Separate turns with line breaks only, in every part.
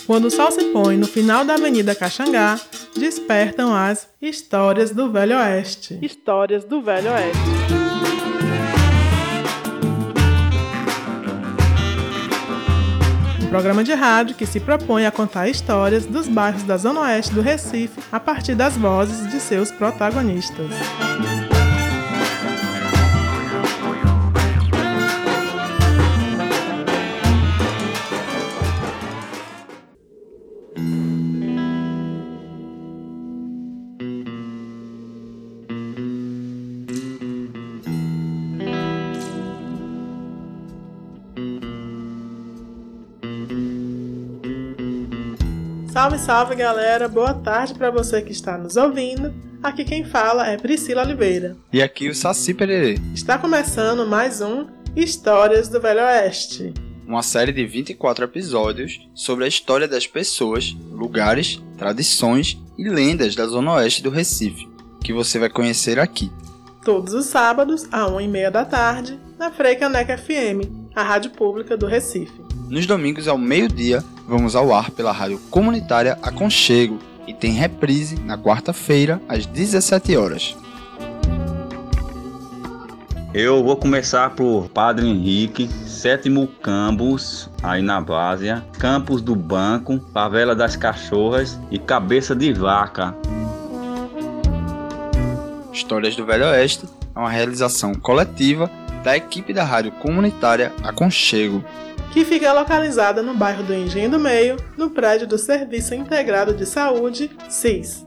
Quando o sol se põe no final da Avenida Caxangá, despertam as Histórias do Velho Oeste. Histórias do Velho Oeste. Um programa de rádio que se propõe a contar histórias dos bairros da Zona Oeste do Recife a partir das vozes de seus protagonistas. Salve, salve galera, boa tarde para você que está nos ouvindo. Aqui quem fala é Priscila Oliveira.
E aqui o Saci Pererê.
Está começando mais um Histórias do Velho Oeste.
Uma série de 24 episódios sobre a história das pessoas, lugares, tradições e lendas da Zona Oeste do Recife, que você vai conhecer aqui.
Todos os sábados, às 1h30 da tarde, na Freicaneca FM, a rádio pública do Recife.
Nos domingos ao meio-dia, vamos ao ar pela rádio comunitária Aconchego e tem reprise na quarta-feira às 17 horas.
Eu vou começar por Padre Henrique, 7º Campus, aí na Várzea, Campos do Banco, Favela das Cachorras e Cabeça de Vaca.
Histórias do Velho Oeste é uma realização coletiva da equipe da rádio comunitária Aconchego,
que fica localizada no bairro do Engenho do Meio, no prédio do Serviço Integrado de Saúde, SIS.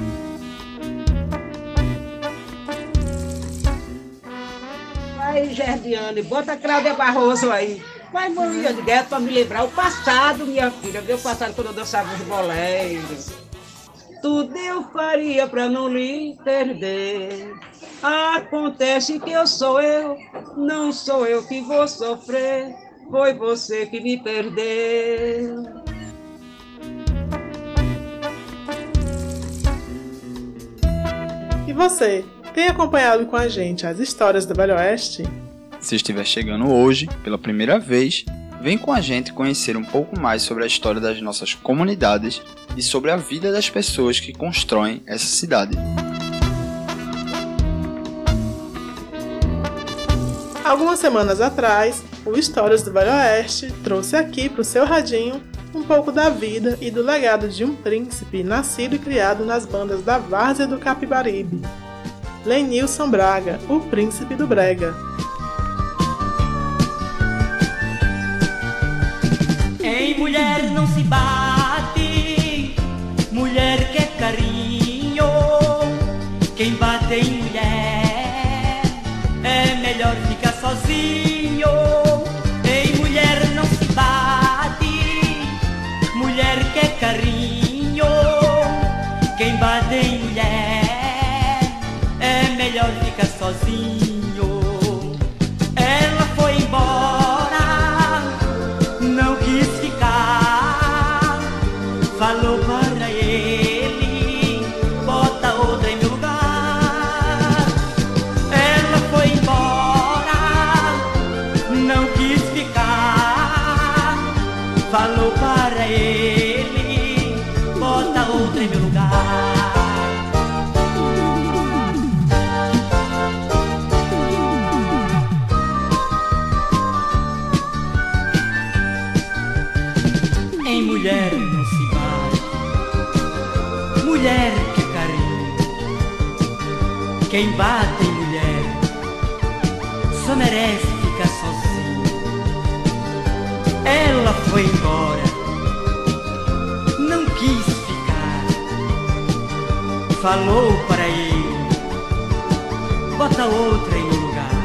Aí, Gerdiane, bota a Cláudia Barroso aí. Vai, Maria de Gueto, para me lembrar o passado, minha filha. Meu passado quando eu dançava os boleiros. Tudo eu faria para não lhe perder. Acontece que eu sou eu, não sou eu que vou sofrer. Foi você que me perdeu.
E você, tem acompanhado com a gente as histórias do Velho Oeste?
Se estiver chegando hoje, pela primeira vez, vem com a gente conhecer um pouco mais sobre a história das nossas comunidades e sobre a vida das pessoas que constroem essa cidade.
Algumas semanas atrás, o Histórias do Velho Oeste trouxe aqui para o seu radinho um pouco da vida e do legado de um príncipe nascido e criado nas bandas da Várzea do Capibaribe, Lenilson Braga, o príncipe do Brega.
Em mulher não se bate, mulher quer carinho, quem bate em mulher é melhor ficar sozinho. Em mulher não se bate, mulher quer carinho, quem bate em mulher é melhor ficar sozinho. Ela foi embora, não quis ficar, falou para ele, bota outra em meu lugar. Ela foi embora, não quis ficar, falou para ele, bota outra em meu lugar. Em mulher não se bate, mulher que carinho, quem bate em mulher só merece ficar sozinho. Ela foi embora, não quis ficar, falou para ele, bota outra em lugar.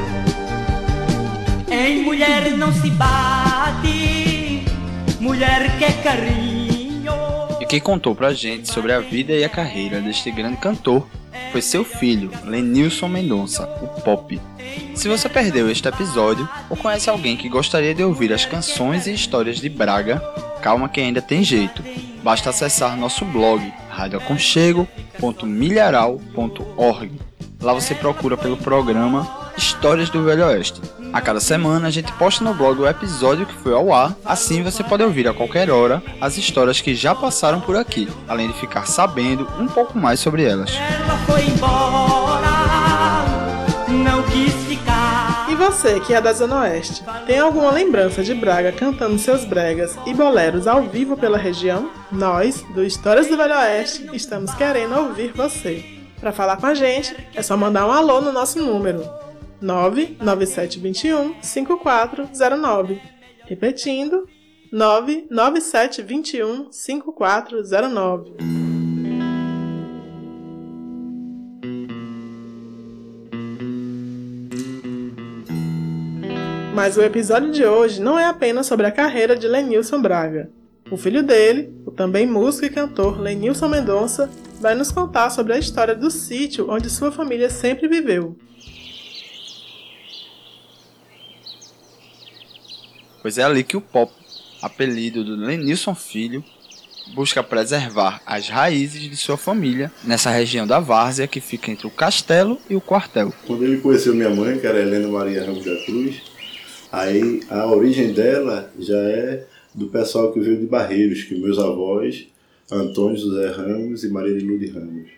Em mulher não se bate, mulher quer carinho.
E quem contou pra gente sobre a vida e a carreira deste grande cantor foi seu filho, Lenilson Mendonça, o Pop. Se você perdeu este episódio ou conhece alguém que gostaria de ouvir as canções e histórias de Braga, calma que ainda tem jeito. Basta acessar nosso blog radioaconchego.milharal.org. Lá você procura pelo programa Histórias do Velho Oeste A cada semana a gente posta no blog o episódio que foi ao ar, assim você pode ouvir a qualquer hora as histórias que já passaram por aqui, além de ficar sabendo um pouco mais sobre elas.
Ela foi embora, não quis ficar.
E você que é da Zona Oeste, tem alguma lembrança de Braga cantando seus bregas e boleros ao vivo pela região? Nós, do Histórias do Velho Oeste, estamos querendo ouvir você. Para falar com a gente, é só mandar um alô no nosso número 99721 5409. Repetindo, 99721 5409. Mas o episódio de hoje não é apenas sobre a carreira de Lenilson Braga. O filho dele, o também músico e cantor Lenilson Mendonça, vai nos contar sobre a história do sítio onde sua família sempre viveu.
Pois é ali que o Pop, apelido do Lenilson Filho, busca preservar as raízes de sua família nessa região da várzea que fica entre o castelo e o quartel.
Quando ele conheceu minha mãe, que era Helena Maria Ramos da Cruz, aí a origem dela já é do pessoal que veio de Barreiros, que meus avós, Antônio José Ramos e Maria de Lourdes Ramos.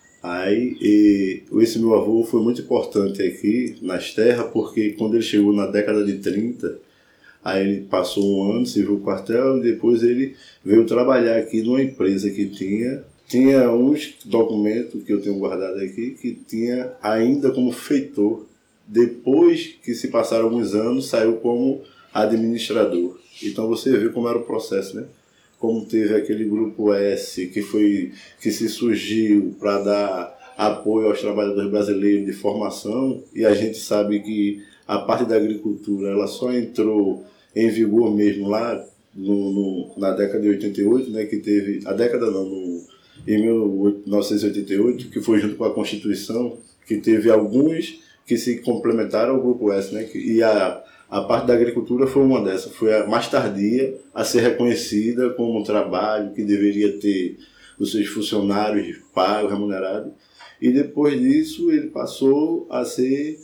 Aí esse meu avô foi muito importante aqui nas terras, porque quando ele chegou na década de 30, aí ele passou um ano, serviu o quartel, e depois ele veio trabalhar aqui numa empresa que tinha uns documentos que eu tenho guardado aqui, que tinha ainda como feitor. Depois que se passaram alguns anos, saiu como administrador. Então você vê como era o processo, né? Como teve aquele grupo S que se surgiu para dar apoio aos trabalhadores brasileiros de formação, e a gente sabe que a parte da agricultura ela só entrou em vigor mesmo lá na década de 88, né, que teve, em 1988, que foi junto com a Constituição, que teve alguns que se complementaram ao Grupo S, né, e a parte da agricultura foi uma dessas, foi a mais tardia a ser reconhecida como um trabalho que deveria ter os seus funcionários pagos, remunerados, e depois disso ele passou a ser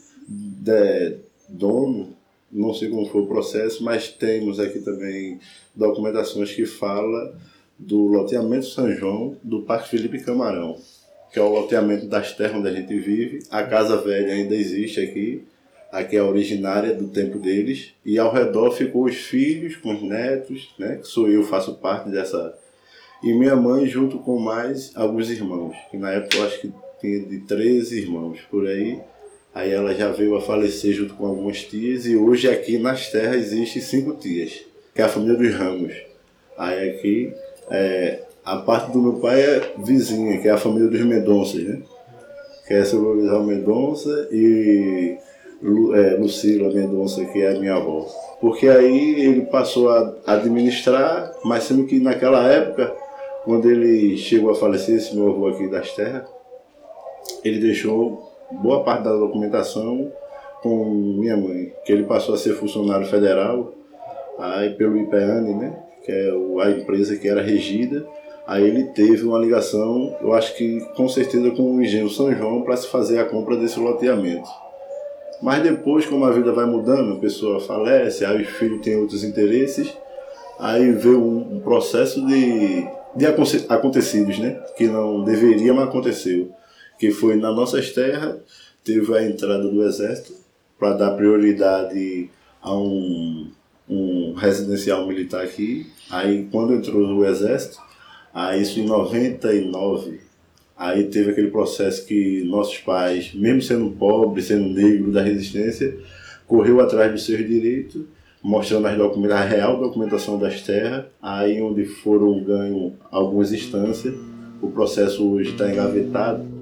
dono. Não sei como foi o processo, mas temos aqui também documentações que falam do loteamento São João do Parque Felipe Camarão, que é o loteamento das terras onde a gente vive. A Casa Velha ainda existe aqui é a originária do tempo deles, e ao redor ficou os filhos com os netos, né, que sou eu, faço parte dessa, e minha mãe junto com mais alguns irmãos, que na época eu acho que tinha de 13 irmãos, por aí. Aí ela já veio a falecer junto com algumas tias, e hoje aqui nas terras existe 5 tias, que é a família dos Ramos. Aí aqui, a parte do meu pai é vizinha, que é a família dos Mendonças, né? Que é seu Lorizal Mendonça e Lucila Mendonça, que é a minha avó. Porque aí ele passou a administrar, mas sendo que naquela época, quando ele chegou a falecer, esse meu avô aqui das terras, ele deixou boa parte da documentação com minha mãe, que ele passou a ser funcionário federal, aí pelo IPEANE, né, que é a empresa que era regida. Aí ele teve uma ligação, eu acho que com certeza com o Engenho São João, para se fazer a compra desse loteamento. Mas depois, como a vida vai mudando, a pessoa falece, aí os filhos têm outros interesses, aí veio um processo de acontecidos, né, que não deveria, mas aconteceu. Que foi nas nossas terras, teve a entrada do Exército para dar prioridade a um residencial militar aqui. Aí quando entrou o Exército, aí isso em 99, aí teve aquele processo que nossos pais, mesmo sendo pobres, sendo negros da resistência, correu atrás dos seus direitos, mostrando a real documentação das terras, aí onde foram ganhos algumas instâncias. O processo hoje está engavetado.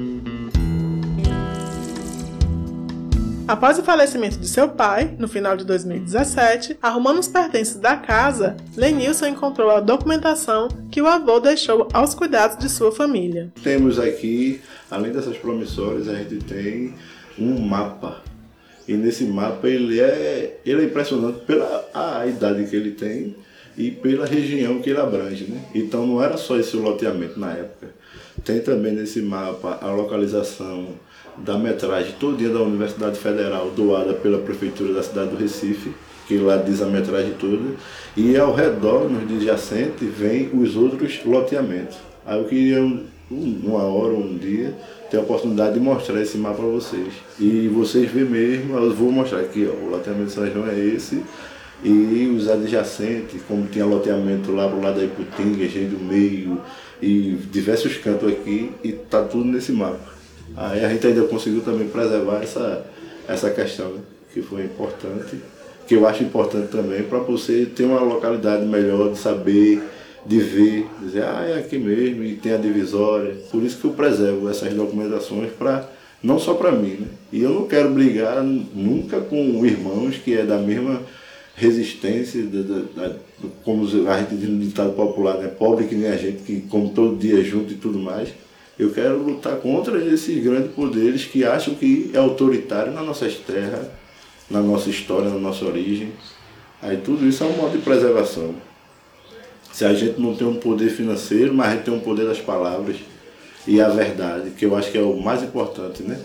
Após o falecimento de seu pai, no final de 2017, arrumando os pertences da casa, Lenilson encontrou a documentação que o avô deixou aos cuidados de sua família.
Temos aqui, além dessas promissórias, a gente tem um mapa. E nesse mapa ele é impressionante pela a idade que ele tem e pela região que ele abrange, né? Então não era só esse loteamento na época. Tem também nesse mapa a localização da metragem todinha da Universidade Federal, doada pela Prefeitura da cidade do Recife, que lá diz a metragem toda, e ao redor, nos adjacentes, vem os outros loteamentos. Aí eu queria, uma hora ou um dia, ter a oportunidade de mostrar esse mapa para vocês. E vocês verem mesmo, eu vou mostrar aqui, ó, o loteamento de São João é esse, e os adjacentes, como tinha loteamento lá pro lado da Iputinga, Engenho do Meio, e diversos cantos aqui, e tá tudo nesse mapa. Aí a gente ainda conseguiu também preservar essa questão, né, que foi importante, que eu acho importante também para você ter uma localidade melhor de saber, de ver, dizer, é aqui mesmo, e tem a divisória. Por isso que eu preservo essas documentações, não só para mim, né? E eu não quero brigar nunca com irmãos que é da mesma resistência, como a gente diz no ditado popular, né? Pobre que nem a gente, que come todo dia junto e tudo mais. Eu quero lutar contra esses grandes poderes que acham que é autoritário nas nossas terras, na nossa história, na nossa origem. Aí tudo isso é um modo de preservação. Se a gente não tem um poder financeiro, mas a gente tem um poder das palavras e a verdade, que eu acho que é o mais importante, né?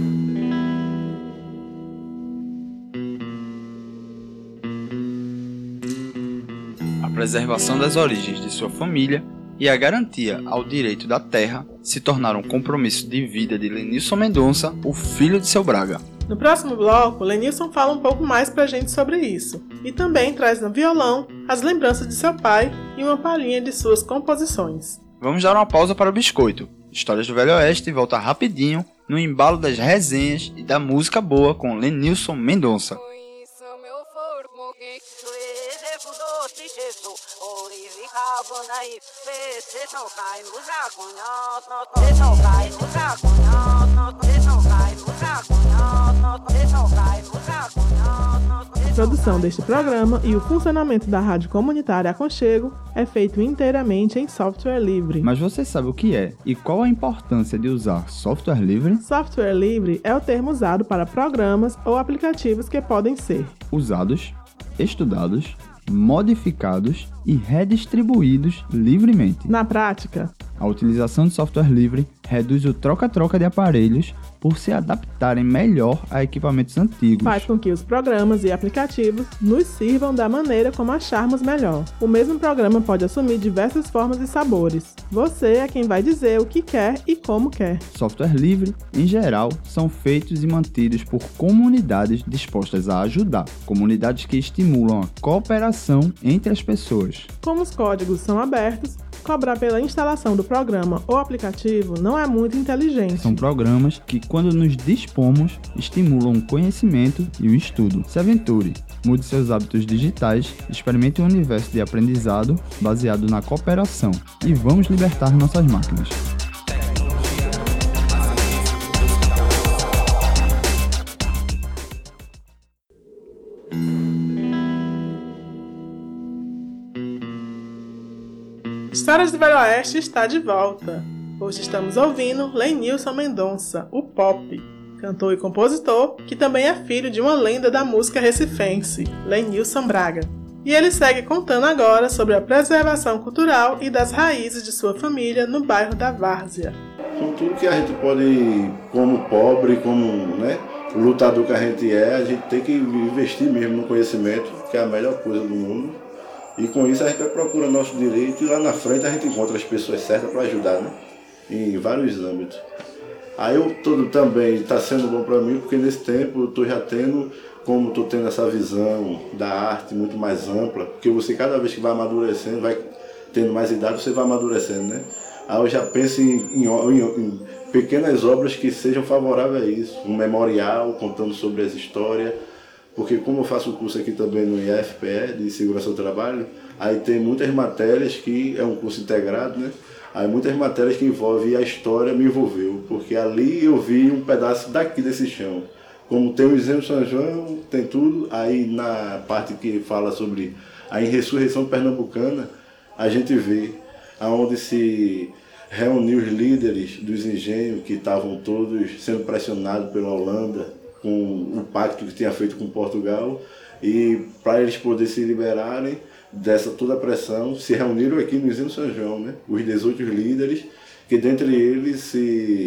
A preservação das origens de sua família e a garantia ao direito da terra se tornaram um compromisso de vida de Lenilson Mendonça, o filho de seu Braga.
No próximo bloco, Lenilson fala um pouco mais pra gente sobre isso, e também traz no violão as lembranças de seu pai e uma palhinha de suas composições.
Vamos dar uma pausa para o biscoito. Histórias do Velho Oeste volta rapidinho no embalo das resenhas e da música boa com Lenilson Mendonça.
A produção deste programa e o funcionamento da rádio comunitária Aconchego é feito inteiramente em software livre.
Mas você sabe o que é e qual a importância de usar software livre?
Software livre é o termo usado para programas ou aplicativos que podem ser
usados, estudados, modificados e redistribuídos livremente.
Na prática,
a utilização de software livre reduz o troca-troca de aparelhos por se adaptarem melhor a equipamentos antigos.
Faz com que os programas e aplicativos nos sirvam da maneira como acharmos melhor. O mesmo programa pode assumir diversas formas e sabores. Você é quem vai dizer o que quer e como quer.
Software livre, em geral, são feitos e mantidos por comunidades dispostas a ajudar. Comunidades que estimulam a cooperação entre as pessoas.
Como os códigos são abertos, cobrar pela instalação do programa ou aplicativo não é muito inteligente.
São programas que, quando nos dispomos, estimulam o conhecimento e o estudo. Se aventure, mude seus hábitos digitais, experimente um universo de aprendizado baseado na cooperação e vamos libertar nossas máquinas.
Histórias do Velho Oeste está de volta. Hoje estamos ouvindo Lenilson Mendonça, o Pop, cantor e compositor, que também é filho de uma lenda da música recifense, Lenilson Braga. E ele segue contando agora sobre a preservação cultural e das raízes de sua família no bairro da Várzea.
Com tudo que a gente pode, como pobre, como lutador que a gente tem que investir mesmo no conhecimento, que é a melhor coisa do mundo. E com isso a gente vai procurando nosso direito e lá na frente a gente encontra as pessoas certas para ajudar, né? Em vários âmbitos. Aí também está sendo bom para mim, porque nesse tempo eu estou já tendo, como estou tendo essa visão da arte muito mais ampla, porque você cada vez que vai amadurecendo, vai tendo mais idade, você vai amadurecendo, né? Aí eu já penso em pequenas obras que sejam favoráveis a isso. Um memorial contando sobre as histórias. Porque como eu faço o curso aqui também no IFPE, de Segurança do Trabalho, aí tem muitas matérias que é um curso integrado, né? Aí muitas matérias que envolvem a história me envolveu, porque ali eu vi um pedaço daqui desse chão. Como tem o exemplo de São João, tem tudo, aí na parte que fala sobre a ressurreição pernambucana, a gente vê aonde se reuniu os líderes dos engenhos que estavam todos sendo pressionados pela Holanda, com o pacto que tinha feito com Portugal, e para eles poderem se liberarem dessa toda a pressão, se reuniram aqui no Engenho São João, né? Os 18 líderes, que dentre eles se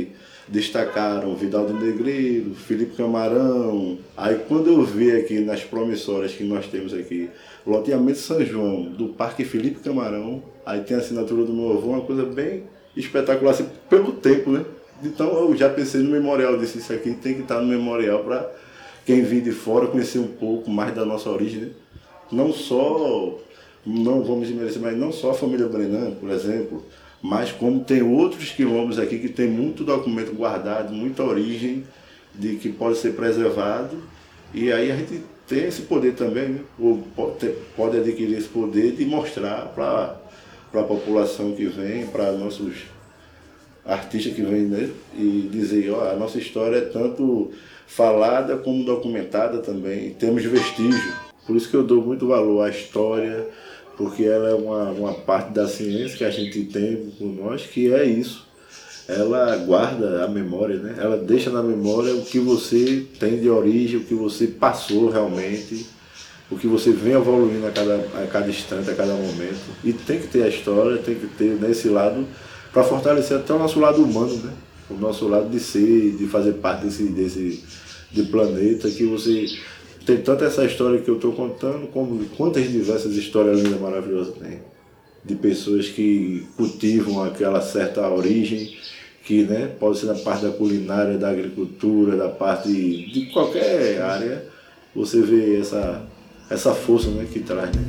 destacaram Vidal do Negreiro, Felipe Camarão. Aí quando eu vi aqui nas promissórias que nós temos aqui, loteamento São João, do Parque Felipe Camarão, aí tem a assinatura do meu avô, uma coisa bem espetacular, assim, pelo tempo, né? Então eu já pensei no memorial, disse, isso aqui tem que estar no memorial para quem vem de fora conhecer um pouco mais da nossa origem, né? Não vamos desmerecer, mas não só a família Brenan, por exemplo, mas como tem outros quilombos aqui que tem muito documento guardado, muita origem de que pode ser preservado, e aí a gente tem esse poder também, né? Ou pode adquirir esse poder de mostrar para a população que vem, para nossos artistas que vêm, né? E dizer, ó, a nossa história é tanto falada como documentada também, temos vestígio. Por isso que eu dou muito valor à história, porque ela é uma parte da ciência que a gente tem com nós, que é isso. Ela guarda a memória, né? Ela deixa na memória o que você tem de origem, o que você passou realmente, o que você vem evoluindo a cada instante, a cada momento. E tem que ter a história, tem que ter nesse lado, para fortalecer até o nosso lado humano, né? O nosso lado de ser, de fazer parte desse planeta, que você tem tanto essa história que eu estou contando, como quantas diversas histórias lindas e maravilhosas tem. De pessoas que cultivam aquela certa origem, que, né, pode ser na parte da culinária, da agricultura, da parte de qualquer área, você vê essa força, né, que traz, né?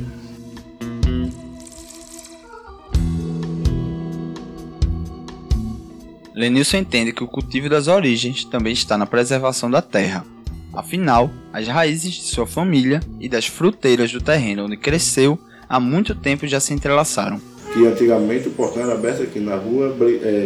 Lenilson entende que o cultivo das origens também está na preservação da terra. Afinal, as raízes de sua família e das fruteiras do terreno onde cresceu há muito tempo já se entrelaçaram.
Que antigamente o portão era aberto aqui na rua,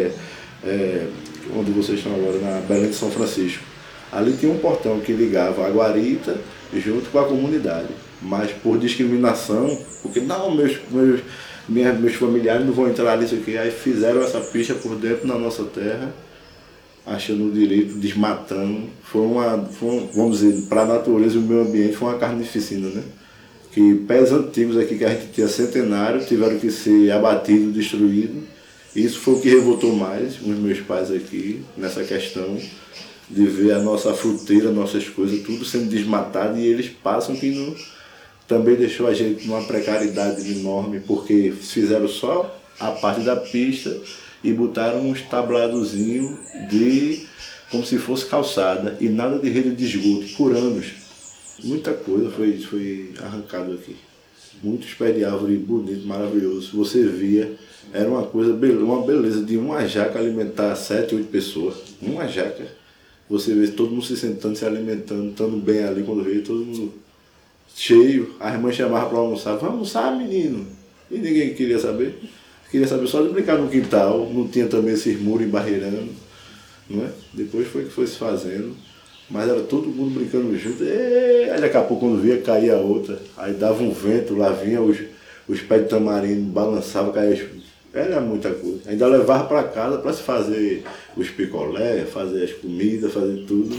onde vocês estão agora, na Belém de São Francisco. Ali tinha um portão que ligava a guarita junto com a comunidade. Mas por discriminação, porque não, meus familiares não vão entrar ali, isso aqui. Aí fizeram essa pista por dentro na nossa terra, achando o direito, desmatando. Vamos dizer, para a natureza e o meio ambiente, foi uma carnificina, né? Que pés antigos aqui que a gente tinha centenário tiveram que ser abatidos, destruídos. Isso foi o que revoltou mais os meus pais aqui, nessa questão de ver a nossa fruteira, nossas coisas, tudo sendo desmatado, e eles passam que não, também deixou a gente numa precariedade enorme, porque fizeram só a parte da pista e botaram uns tabladozinhos como se fosse calçada, e nada de rede de esgoto, por anos. Muita coisa foi arrancado aqui. Muitos pés de árvore bonito, maravilhoso. Você via, era uma beleza de uma jaca alimentar 7, 8 pessoas. Uma jaca. Você vê todo mundo se sentando, se alimentando, estando bem ali, quando veio todo mundo cheio. A irmã chamava para almoçar. Vamos almoçar, menino. E ninguém queria saber. Queria saber só de brincar no quintal. Não tinha também esses muros embarreirando, não é? Depois foi que foi se fazendo. Mas era todo mundo brincando junto. Aí daqui a pouco, quando via, caía outra. Aí dava um vento, lá vinha os pés de tamarindo, balançava, caía. Era muita coisa. Ainda levava para casa para se fazer os picolé, fazer as comidas, fazer tudo.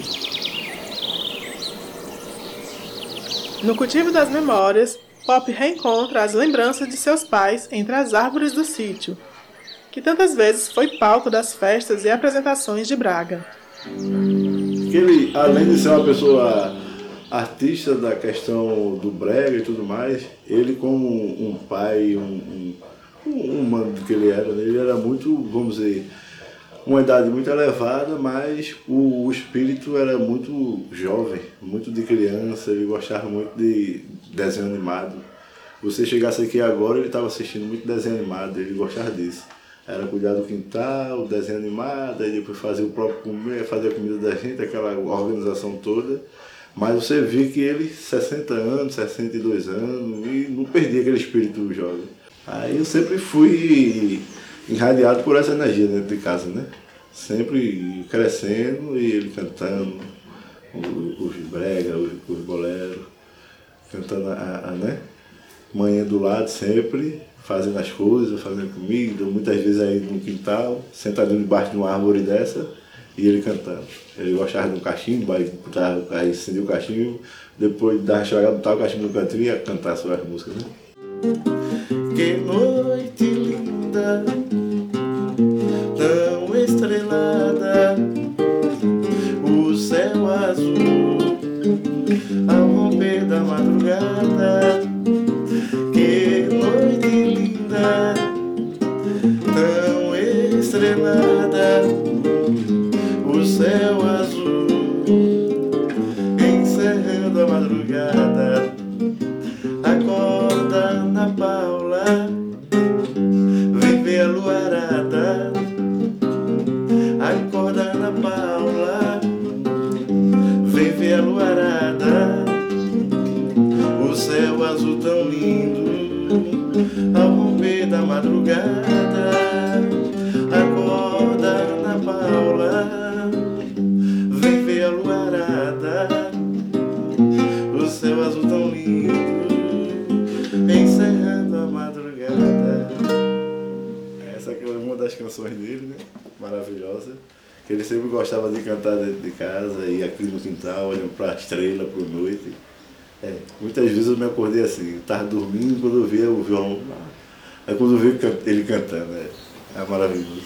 No cultivo das memórias, Pop reencontra as lembranças de seus pais entre as árvores do sítio, que tantas vezes foi palco das festas e apresentações de Braga.
Ele, além de ser uma pessoa artista da questão do brega e tudo mais, ele como um pai, um humano que ele era muito, vamos dizer, uma idade muito elevada, mas o espírito era muito jovem, muito de criança, ele gostava muito de desenho animado. Você chegasse aqui agora, ele estava assistindo muito desenho animado, ele gostava disso. Era cuidar do quintal, desenho animado, aí depois fazer o próprio comer, fazer a comida da gente, aquela organização toda. Mas você via que ele, 60 anos, 62 anos, e não perdia aquele espírito jovem. Aí eu sempre fui irradiado por essa energia dentro de casa, né? Sempre crescendo e ele cantando os brega, os boleros, cantando né? Manhã do lado sempre, fazendo as coisas, fazendo comida, muitas vezes aí no quintal, sentadinho debaixo de uma árvore dessa, e ele cantando. Ele gostava de um cachimbo, aí acendia o cachimbo, depois dava chegada, botava o cachimbo no cantinho e ia cantar suas músicas, né? Que noite linda, tão estrelada, madrugada. Que noite linda, tão estrelada, o céu azul encerrando a madrugada. Acorda, Ana Paula, vem ver a luarada. Acorda, Ana Paula, vem ver a luarada. O céu azul tão lindo ao romper da madrugada. Acorda, Ana Paula, vem ver a luarada. O céu azul tão lindo encerrando a madrugada. Essa é uma das canções dele, né? Maravilhosa. Que ele sempre gostava de cantar dentro de casa e aqui no quintal, olhando para a estrela, para a noite. Muitas vezes eu me acordei assim, eu estava dormindo quando eu via o violão lá. Aí quando eu vi ele cantando, é maravilhoso.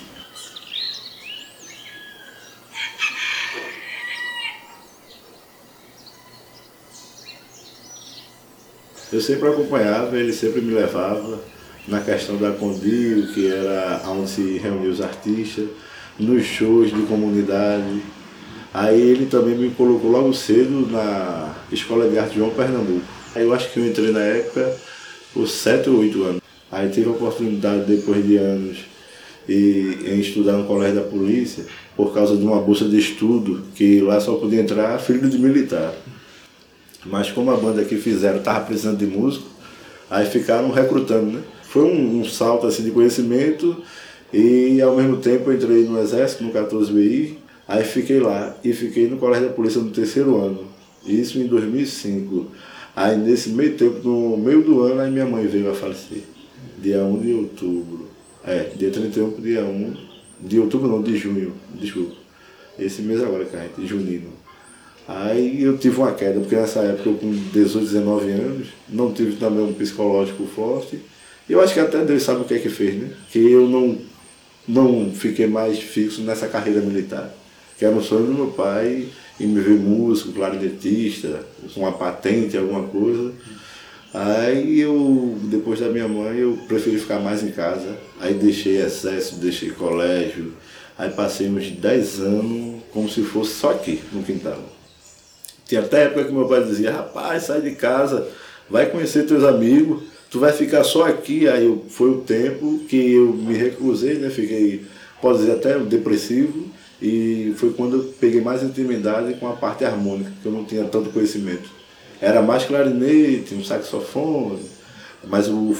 Eu sempre acompanhava, ele sempre me levava na questão da Condil, que era onde se reuniam os artistas, nos shows de comunidade. Aí ele também me colocou logo cedo na Escola de Arte João Pernambuco. Aí eu acho que eu entrei na época por 7 ou 8 anos. Aí tive a oportunidade, depois de anos, em estudar no Colégio da Polícia, por causa de uma bolsa de estudo, que lá só podia entrar filho de militar. Mas como a banda que fizeram estava precisando de músico, aí ficaram recrutando, né? Foi um salto assim, de conhecimento e ao mesmo tempo eu entrei no Exército, no 14BI, aí fiquei lá e fiquei no Colégio da Polícia no 3º ano, isso em 2005. Aí nesse meio tempo, no meio do ano, aí minha mãe veio a falecer, dia 1 de outubro, dia 31 para dia 1 de outubro não, de junho, desculpa, esse mês agora que a gente, junino. Aí eu tive uma queda, porque nessa época eu com 18, 19 anos, não tive também um psicológico forte. E eu acho que até Deus sabe o que é que fez, né? Que eu não fiquei mais fixo nessa carreira militar. Que era um sonho do meu pai, em me ver músico, clarinetista, com uma patente, alguma coisa. Aí eu, depois da minha mãe, eu preferi ficar mais em casa. Aí deixei exército, deixei colégio. Aí passei uns 10 anos como se fosse só aqui, no quintal. Tinha até época que meu pai dizia, rapaz, sai de casa, vai conhecer teus amigos, tu vai ficar só aqui. Aí foi o tempo que eu me reclusei, né? Fiquei, pode dizer, até depressivo. E foi quando eu peguei mais intimidade com a parte harmônica, que eu não tinha tanto conhecimento. Era mais clarinete, um saxofone, mas o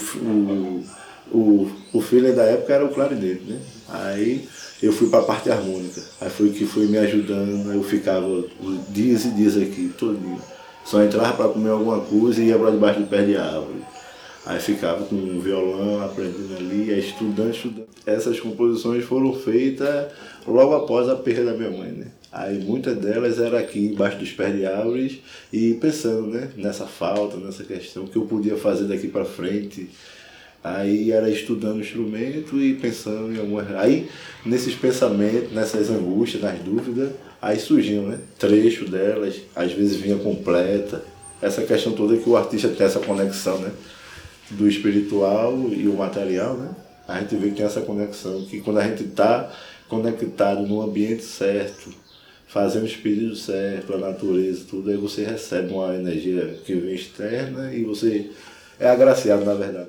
feeling da época era o clarinete, né? Aí eu fui para a parte harmônica, aí foi o que foi me ajudando. Eu ficava dias e dias aqui, todo dia. Só entrava para comer alguma coisa e ia para debaixo do pé de árvore. Aí ficava com um violão, aprendendo ali, estudando. Essas composições foram feitas logo após a perda da minha mãe, né? Aí muitas delas eram aqui embaixo dos pés de árvores e pensando, né, nessa falta, nessa questão, que eu podia fazer daqui para frente. Aí era estudando o instrumento e pensando em algumas... Aí, nesses pensamentos, nessas angústias, nas dúvidas, aí surgiam, né, trecho delas, às vezes vinha completa. Essa questão toda que o artista tem essa conexão, né, do espiritual e o material, né? A gente vê que tem essa conexão, que quando a gente está conectado no ambiente certo, fazendo os pedidos certos, a natureza, tudo, aí você recebe uma energia que vem externa e você é agraciado, na verdade.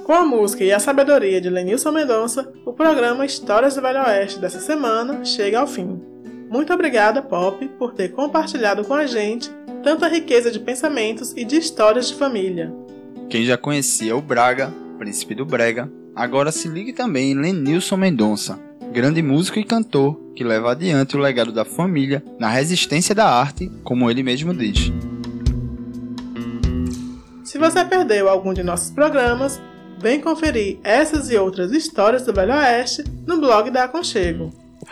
Com a música e a sabedoria de Lenilson Mendonça, o programa Histórias do Velho Oeste dessa semana chega ao fim. Muito obrigada, Pop, por ter compartilhado com a gente tanta riqueza de pensamentos e de histórias de família.
Quem já conhecia o Braga, príncipe do Brega, agora se ligue também em Lenilson Mendonça, grande músico e cantor que leva adiante o legado da família na resistência da arte, como ele mesmo diz.
Se você perdeu algum de nossos programas, vem conferir essas e outras histórias do Velho Oeste no blog da Aconchego,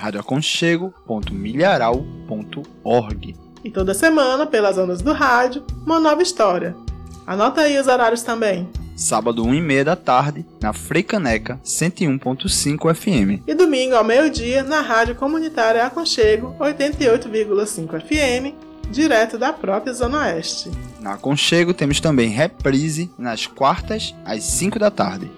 radioaconchego.milharal.org.
E toda semana, pelas ondas do rádio, uma nova história. Anota aí os horários também.
Sábado 1h30 da tarde, na Freicaneca 101.5 FM.
E domingo ao meio-dia, na Rádio Comunitária Aconchego 88,5 FM, direto da própria Zona Oeste.
Na Aconchego temos também reprise nas quartas às 5 da tarde.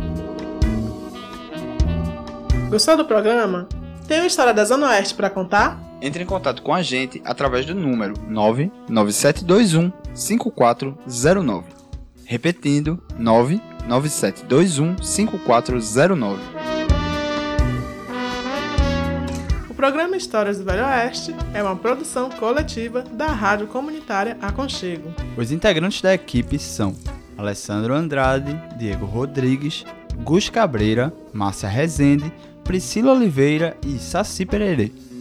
Gostou do programa? Tem uma história da Zona Oeste para contar?
Entre em contato com a gente através do número 99721 5409. Repetindo, 99721 5409.
O programa Histórias do Velho Oeste é uma produção coletiva da Rádio Comunitária Aconchego.
Os integrantes da equipe são Alessandro Andrade, Diego Rodrigues, Gus Cabreira, Márcia Rezende, Priscila Oliveira e Saci Pererê.